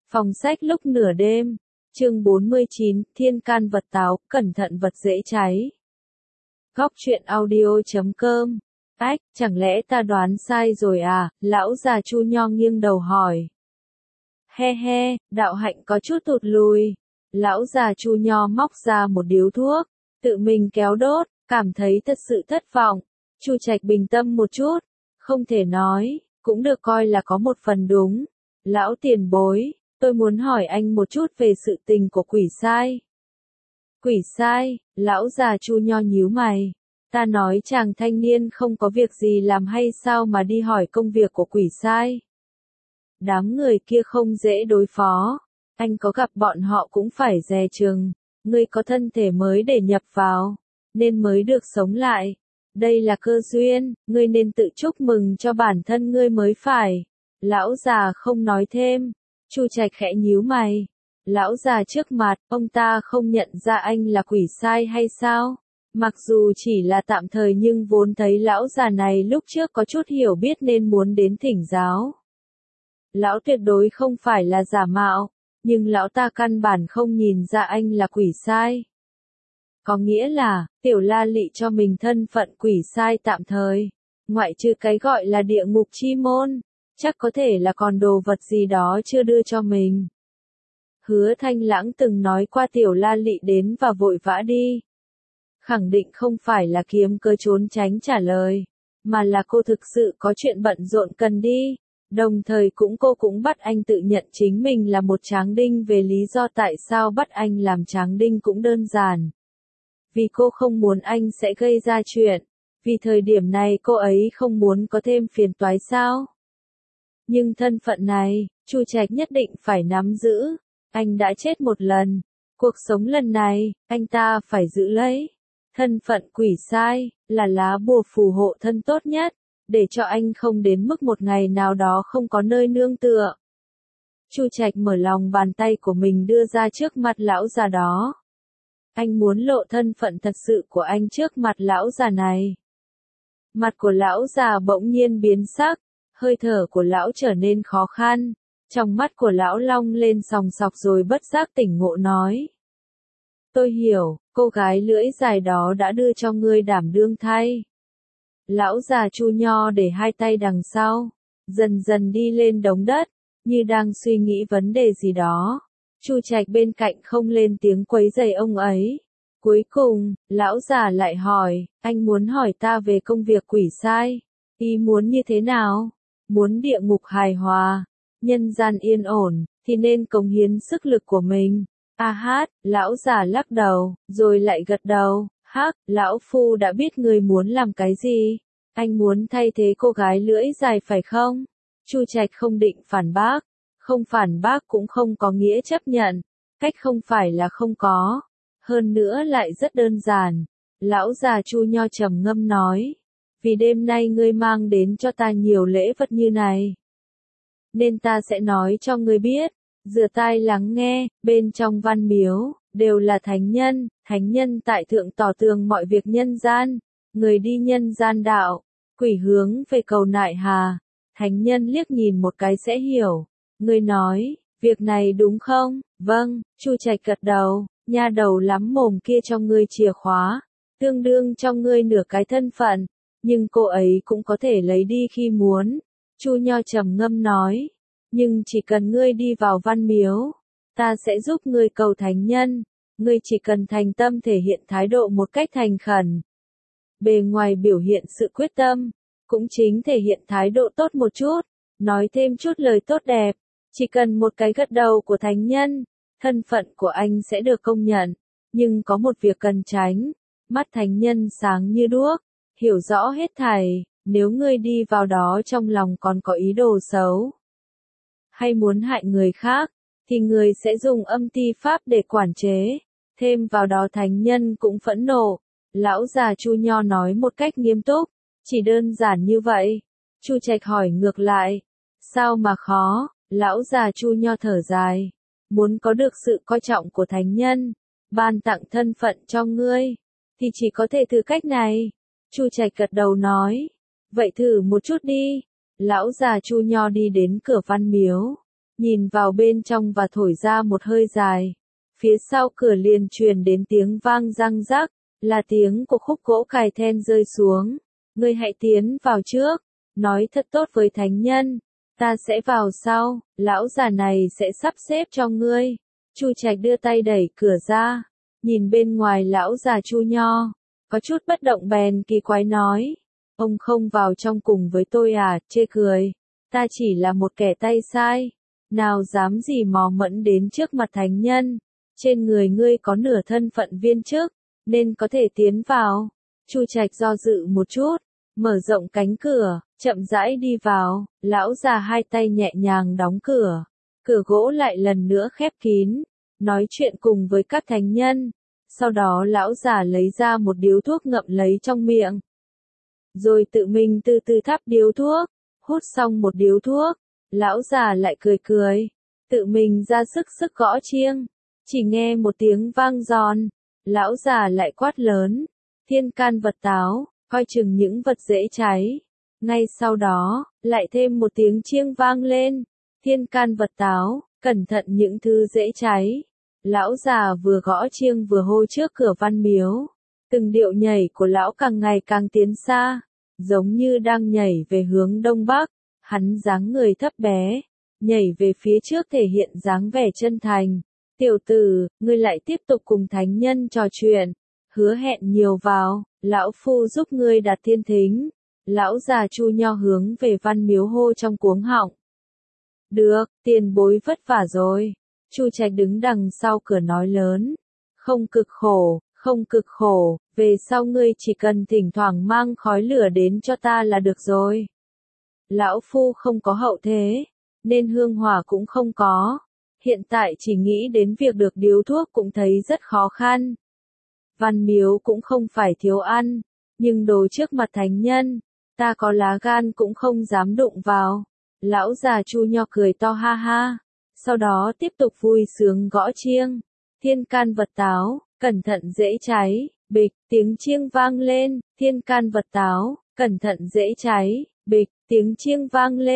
Phòng sách lúc nửa đêm, chương 49, thiên can vật táo, cẩn thận vật dễ cháy. Góc truyện audio.com. Ách, chẳng lẽ ta đoán sai rồi à? Lão già Chu Nho nghiêng đầu hỏi. He he, đạo hạnh có chút tụt lùi. Lão già Chu Nho móc ra một điếu thuốc, tự mình kéo đốt, cảm thấy thật sự thất vọng. Chu Trạch bình tâm một chút, không thể nói, cũng được coi là có một phần đúng. Lão tiền bối, tôi muốn hỏi anh một chút về sự tình của quỷ sai. Quỷ sai, lão già Chu Nho nhíu mày. Ta nói chàng thanh niên không có việc gì làm hay sao mà đi hỏi công việc của quỷ sai. Đám người kia không dễ đối phó. Anh có gặp bọn họ cũng phải dè chừng. Ngươi có thân thể mới để nhập vào, nên mới được sống lại. Đây là cơ duyên, ngươi nên tự chúc mừng cho bản thân ngươi mới phải. Lão già không nói thêm. Chu Trạch khẽ nhíu mày. Lão già trước mặt, ông ta không nhận ra anh là quỷ sai hay sao? Mặc dù chỉ là tạm thời nhưng vốn thấy lão già này lúc trước có chút hiểu biết nên muốn đến thỉnh giáo. Lão tuyệt đối không phải là giả mạo, nhưng lão ta căn bản không nhìn ra anh là quỷ sai. Có nghĩa là, Tiểu La Lị cho mình thân phận quỷ sai tạm thời, ngoại trừ cái gọi là địa ngục chi môn, chắc có thể là còn đồ vật gì đó chưa đưa cho mình. Hứa Thanh Lãng từng nói qua Tiểu La Lị đến và vội vã đi. Khẳng định không phải là kiếm cớ trốn tránh trả lời, mà là cô thực sự có chuyện bận rộn cần đi. Đồng thời cô cũng bắt anh tự nhận chính mình là một tráng đinh, về lý do tại sao bắt anh làm tráng đinh cũng đơn giản. Vì cô không muốn anh sẽ gây ra chuyện, vì thời điểm này cô ấy không muốn có thêm phiền toái sao. Nhưng thân phận này, Chu Trạch nhất định phải nắm giữ. Anh đã chết một lần, cuộc sống lần này, anh ta phải giữ lấy. Thân phận quỷ sai, là lá bùa phù hộ thân tốt nhất, để cho anh không đến mức một ngày nào đó không có nơi nương tựa. Chu Trạch mở lòng bàn tay của mình đưa ra trước mặt lão già đó. Anh muốn lộ thân phận thật sự của anh trước mặt lão già này. Mặt của lão già bỗng nhiên biến sắc, hơi thở của lão trở nên khó khăn, trong mắt của lão long lên sòng sọc rồi bất giác tỉnh ngộ nói. Tôi hiểu, cô gái lưỡi dài đó đã đưa cho ngươi đảm đương thay. Lão già Chu Nho để hai tay đằng sau, dần dần đi lên đống đất, như đang suy nghĩ vấn đề gì đó. Chu Trạch bên cạnh không lên tiếng quấy rầy ông ấy. Cuối cùng, lão già lại hỏi, anh muốn hỏi ta về công việc quỷ sai. Ý muốn như thế nào? Muốn địa ngục hài hòa, nhân gian yên ổn, thì nên cống hiến sức lực của mình. A hát, lão già lắc đầu, rồi lại gật đầu. Hắc, lão phu đã biết người muốn làm cái gì. Anh muốn thay thế cô gái lưỡi dài phải không? Chu Trạch không định phản bác. Không phản bác cũng không có nghĩa chấp nhận. Cách không phải là không có. Hơn nữa lại rất đơn giản. Lão già Chu Nho trầm ngâm nói. Vì đêm nay ngươi mang đến cho ta nhiều lễ vật như này, nên ta sẽ nói cho ngươi biết. Dựa tai lắng nghe, bên trong văn miếu, đều là thánh nhân tại thượng tỏ tường mọi việc nhân gian, người đi nhân gian đạo, quỷ hướng về cầu nại hà, thánh nhân liếc nhìn một cái sẽ hiểu. Ngươi nói, việc này đúng không? Vâng, Chu Trạch gật đầu, nha đầu lắm mồm kia cho ngươi chìa khóa, tương đương cho ngươi nửa cái thân phận, nhưng cô ấy cũng có thể lấy đi khi muốn. Chu Nho trầm ngâm nói. Nhưng chỉ cần ngươi đi vào văn miếu, ta sẽ giúp ngươi cầu thánh nhân, ngươi chỉ cần thành tâm thể hiện thái độ một cách thành khẩn. Bề ngoài biểu hiện sự quyết tâm, cũng chính thể hiện thái độ tốt một chút, nói thêm chút lời tốt đẹp, chỉ cần một cái gật đầu của thánh nhân, thân phận của anh sẽ được công nhận. Nhưng có một việc cần tránh, mắt thánh nhân sáng như đuốc, hiểu rõ hết thảy, nếu ngươi đi vào đó trong lòng còn có ý đồ xấu, hay muốn hại người khác, thì người sẽ dùng âm ti pháp để quản chế. Thêm vào đó thánh nhân cũng phẫn nộ. Lão già Chu Nho nói một cách nghiêm túc. Chỉ đơn giản như vậy. Chu Trạch hỏi ngược lại. Sao mà khó? Lão già Chu Nho thở dài. Muốn có được sự coi trọng của thánh nhân, ban tặng thân phận cho ngươi, thì chỉ có thể thử cách này. Chu Trạch gật đầu nói. Vậy thử một chút đi. Lão già Chu Nho đi đến cửa văn miếu, nhìn vào bên trong và thổi ra một hơi dài. Phía sau cửa liền truyền đến tiếng vang răng rắc, là tiếng của khúc gỗ cài then rơi xuống. Ngươi hãy tiến vào trước, nói thật tốt với thánh nhân, ta sẽ vào sau, lão già này sẽ sắp xếp cho ngươi. Chu Trạch đưa tay đẩy cửa ra, nhìn bên ngoài lão già Chu Nho, có chút bất động bèn kỳ quái nói, ông không vào trong cùng với tôi à, chê cười, ta chỉ là một kẻ tay sai, nào dám gì mò mẫm đến trước mặt thánh nhân, trên người ngươi có nửa thân phận viên chức, nên có thể tiến vào. Chu Trạch do dự một chút, mở rộng cánh cửa, chậm rãi đi vào, lão già hai tay nhẹ nhàng đóng cửa, cửa gỗ lại lần nữa khép kín, nói chuyện cùng với các thánh nhân. Sau đó lão già lấy ra một điếu thuốc ngậm lấy trong miệng, rồi tự mình từ từ thắp điếu thuốc, hút xong một điếu thuốc, lão già lại cười cười, tự mình ra sức gõ chiêng, chỉ nghe một tiếng vang giòn, lão già lại quát lớn, thiên can vật táo, coi chừng những vật dễ cháy. Ngay sau đó, lại thêm một tiếng chiêng vang lên, thiên can vật táo, cẩn thận những thứ dễ cháy. Lão già vừa gõ chiêng vừa hô trước cửa văn miếu, từng điệu nhảy của lão càng ngày càng tiến xa, giống như đang nhảy về hướng đông bắc, hắn dáng người thấp bé, nhảy về phía trước thể hiện dáng vẻ chân thành. Tiểu tử, ngươi lại tiếp tục cùng thánh nhân trò chuyện, hứa hẹn nhiều vào, lão phu giúp ngươi đạt thiên thính. Lão già Chu Nho hướng về văn miếu hô trong cuống họng. Được, tiền bối vất vả rồi. Chu Trạch đứng đằng sau cửa nói lớn. Không cực khổ, về sau ngươi chỉ cần thỉnh thoảng mang khói lửa đến cho ta là được rồi. Lão phu không có hậu thế, nên hương hỏa cũng không có. Hiện tại chỉ nghĩ đến việc được điếu thuốc cũng thấy rất khó khăn. Văn miếu cũng không phải thiếu ăn, nhưng đồ trước mặt thánh nhân, ta có lá gan cũng không dám đụng vào. Lão già Chu Nho cười to ha ha, sau đó tiếp tục vui sướng gõ chiêng. Thiên can vật táo, cẩn thận dễ cháy, bịch, tiếng chiêng vang lên, thiên can vật táo, cẩn thận dễ cháy, bịch, tiếng chiêng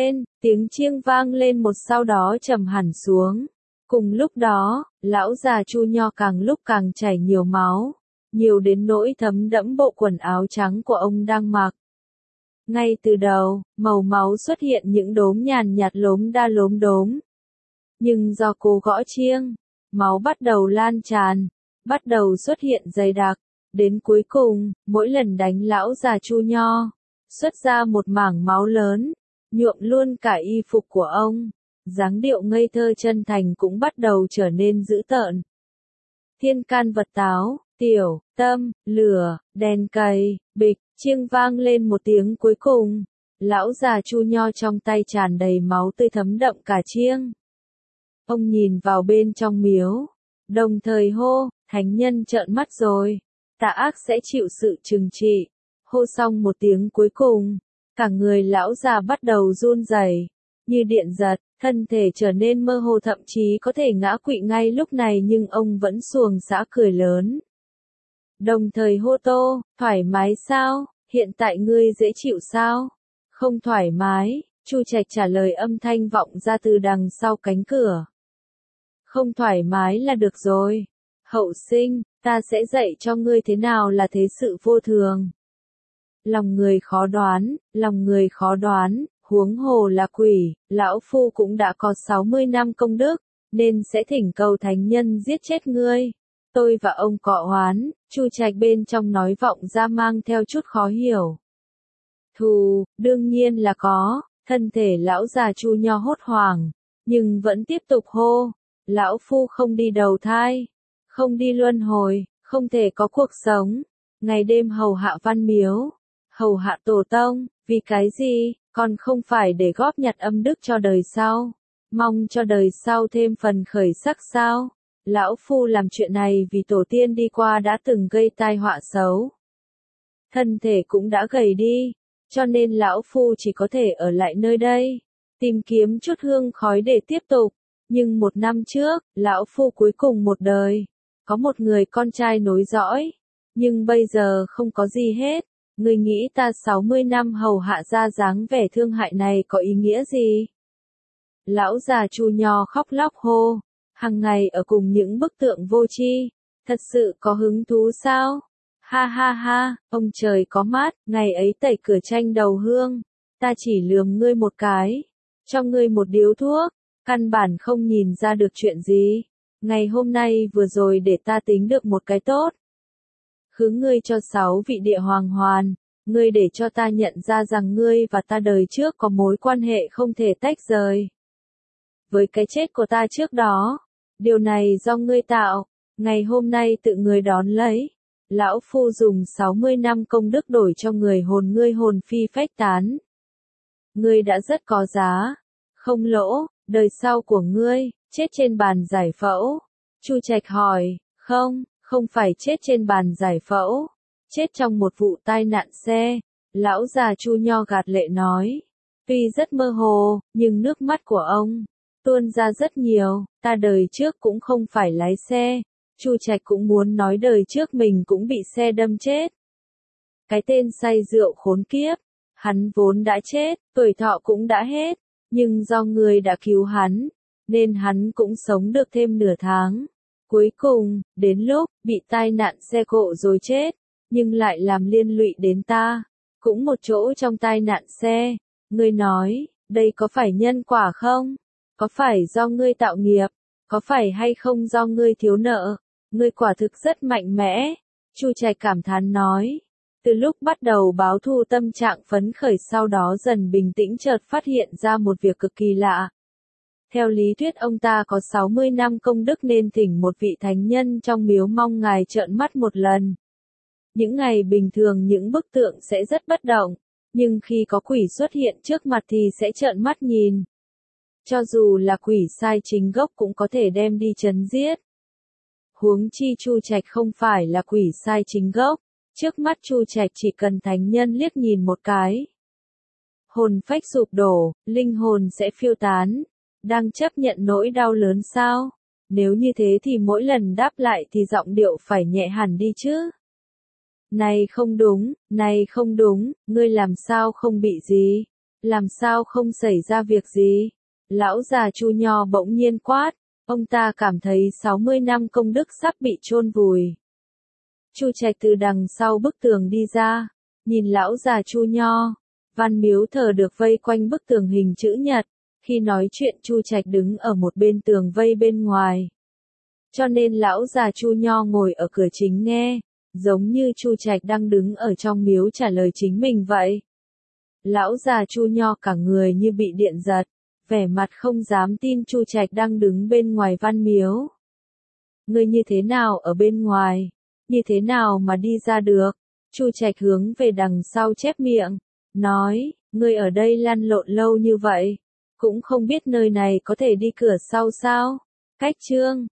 vang lên một sau đó trầm hẳn xuống. Cùng lúc đó, lão già Chu Nho càng lúc càng chảy nhiều máu, nhiều đến nỗi thấm đẫm bộ quần áo trắng của ông đang mặc. Ngay từ đầu, màu máu xuất hiện những đốm nhàn nhạt lốm đốm. Nhưng do cô gõ chiêng, máu bắt đầu lan tràn, bắt đầu xuất hiện dày đặc, đến cuối cùng, mỗi lần đánh lão già Chu Nho, xuất ra một mảng máu lớn, nhuộm luôn cả y phục của ông. Dáng điệu ngây thơ chân thành cũng bắt đầu trở nên dữ tợn. Thiên can vật táo, tiểu, tâm, lửa, đèn cầy, bịch, chiêng vang lên một tiếng cuối cùng. Lão già Chu Nho trong tay tràn đầy máu tươi thấm đậm cả chiêng. Ông nhìn vào bên trong miếu, đồng thời hô, thánh nhân trợn mắt rồi, tà ác sẽ chịu sự trừng trị. Hô xong một tiếng cuối cùng, cả người lão già bắt đầu run rẩy, như điện giật, thân thể trở nên mơ hồ thậm chí có thể ngã quỵ ngay lúc này nhưng ông vẫn xuồng xã cười lớn. Đồng thời hô to, thoải mái sao, hiện tại ngươi dễ chịu sao? Không thoải mái, Chu Trạch trả lời âm thanh vọng ra từ đằng sau cánh cửa. Không thoải mái là được rồi. Hậu sinh, ta sẽ dạy cho ngươi thế nào là thế sự vô thường. Lòng người khó đoán, huống hồ là quỷ, lão phu cũng đã có 60 năm công đức, nên sẽ thỉnh cầu thánh nhân giết chết ngươi. Tôi và ông cọ oán, Chu Trạch bên trong nói vọng ra mang theo chút khó hiểu. Thù, đương nhiên là có, thân thể lão già Chu Nho hốt hoảng, nhưng vẫn tiếp tục hô, lão phu không đi đầu thai, không đi luân hồi, không thể có cuộc sống, ngày đêm hầu hạ văn miếu, hầu hạ tổ tông, vì cái gì, còn không phải để góp nhặt âm đức cho đời sau, mong cho đời sau thêm phần khởi sắc sao? Lão phu làm chuyện này vì tổ tiên đi qua đã từng gây tai họa xấu. Thân thể cũng đã gầy đi, cho nên lão phu chỉ có thể ở lại nơi đây, tìm kiếm chút hương khói để tiếp tục. Nhưng một năm trước, lão phu cuối cùng một đời, có một người con trai nối dõi, nhưng bây giờ không có gì hết. Người nghĩ ta 60 năm hầu hạ ra dáng vẻ thương hại này có ý nghĩa gì? Lão già Chu Nho khóc lóc hô, hàng ngày ở cùng những bức tượng vô tri, thật sự có hứng thú sao? Ha ha ha, ông trời có mắt, ngày ấy tẩy cửa tranh đầu hương, ta chỉ lườm ngươi một cái, cho ngươi một điếu thuốc, căn bản không nhìn ra được chuyện gì. Ngày hôm nay vừa rồi để ta tính được một cái tốt. Khứ ngươi cho 6 vị địa hoàng hoàn, ngươi để cho ta nhận ra rằng ngươi và ta đời trước có mối quan hệ không thể tách rời. Với cái chết của ta trước đó, điều này do ngươi tạo, ngày hôm nay tự ngươi đón lấy. Lão Phu dùng 60 năm công đức đổi cho người hồn ngươi hồn phi phách tán. Ngươi đã rất có giá, không lỗ, đời sau của ngươi, chết trên bàn giải phẫu. Chu Trạch hỏi, không phải chết trên bàn giải phẫu, chết trong một vụ tai nạn xe. Lão già Chu Nho gạt lệ nói, tuy rất mơ hồ, nhưng nước mắt của ông tuôn ra rất nhiều, ta đời trước cũng không phải lái xe. Chu Trạch cũng muốn nói đời trước mình cũng bị xe đâm chết. Cái tên say rượu khốn kiếp, hắn vốn đã chết, tuổi thọ cũng đã hết, nhưng do ngươi đã cứu hắn, nên hắn cũng sống được thêm nửa tháng. Cuối cùng, đến lúc bị tai nạn xe cộ rồi chết, nhưng lại làm liên lụy đến ta, cũng một chỗ trong tai nạn xe. Ngươi nói, đây có phải nhân quả không? Có phải do ngươi tạo nghiệp? Có phải hay không do ngươi thiếu nợ? Ngươi quả thực rất mạnh mẽ. Chu Trạch cảm thán nói. Từ lúc bắt đầu báo thù tâm trạng phấn khởi sau đó dần bình tĩnh chợt phát hiện ra một việc cực kỳ lạ. Theo lý thuyết ông ta có 60 năm công đức nên thỉnh một vị thánh nhân trong miếu mong ngài trợn mắt một lần. Những ngày bình thường những bức tượng sẽ rất bất động, nhưng khi có quỷ xuất hiện trước mặt thì sẽ trợn mắt nhìn. Cho dù là quỷ sai chính gốc cũng có thể đem đi trấn giết. Huống chi Chu Trạch không phải là quỷ sai chính gốc, trước mắt Chu Trạch chỉ cần thánh nhân liếc nhìn một cái. Hồn phách sụp đổ, linh hồn sẽ phiêu tán, đang chấp nhận nỗi đau lớn sao? Nếu như thế thì mỗi lần đáp lại thì giọng điệu phải nhẹ hẳn đi chứ. Này không đúng, ngươi làm sao không bị gì? Làm sao không xảy ra việc gì? Lão già Chu Nho bỗng nhiên quát, ông ta cảm thấy 60 năm công đức sắp bị chôn vùi. Chu Trạch từ đằng sau bức tường đi ra, nhìn lão già Chu Nho, văn miếu thờ được vây quanh bức tường hình chữ nhật, khi nói chuyện Chu Trạch đứng ở một bên tường vây bên ngoài. Cho nên lão già Chu Nho ngồi ở cửa chính nghe, giống như Chu Trạch đang đứng ở trong miếu trả lời chính mình vậy. Lão già Chu Nho cả người như bị điện giật, vẻ mặt không dám tin Chu Trạch đang đứng bên ngoài văn miếu. Ngươi như thế nào ở bên ngoài? Như thế nào mà đi ra được? Chu Trạch hướng về đằng sau chép miệng, nói, ngươi ở đây lăn lộn lâu như vậy, cũng không biết nơi này có thể đi cửa sau sao? Cách chương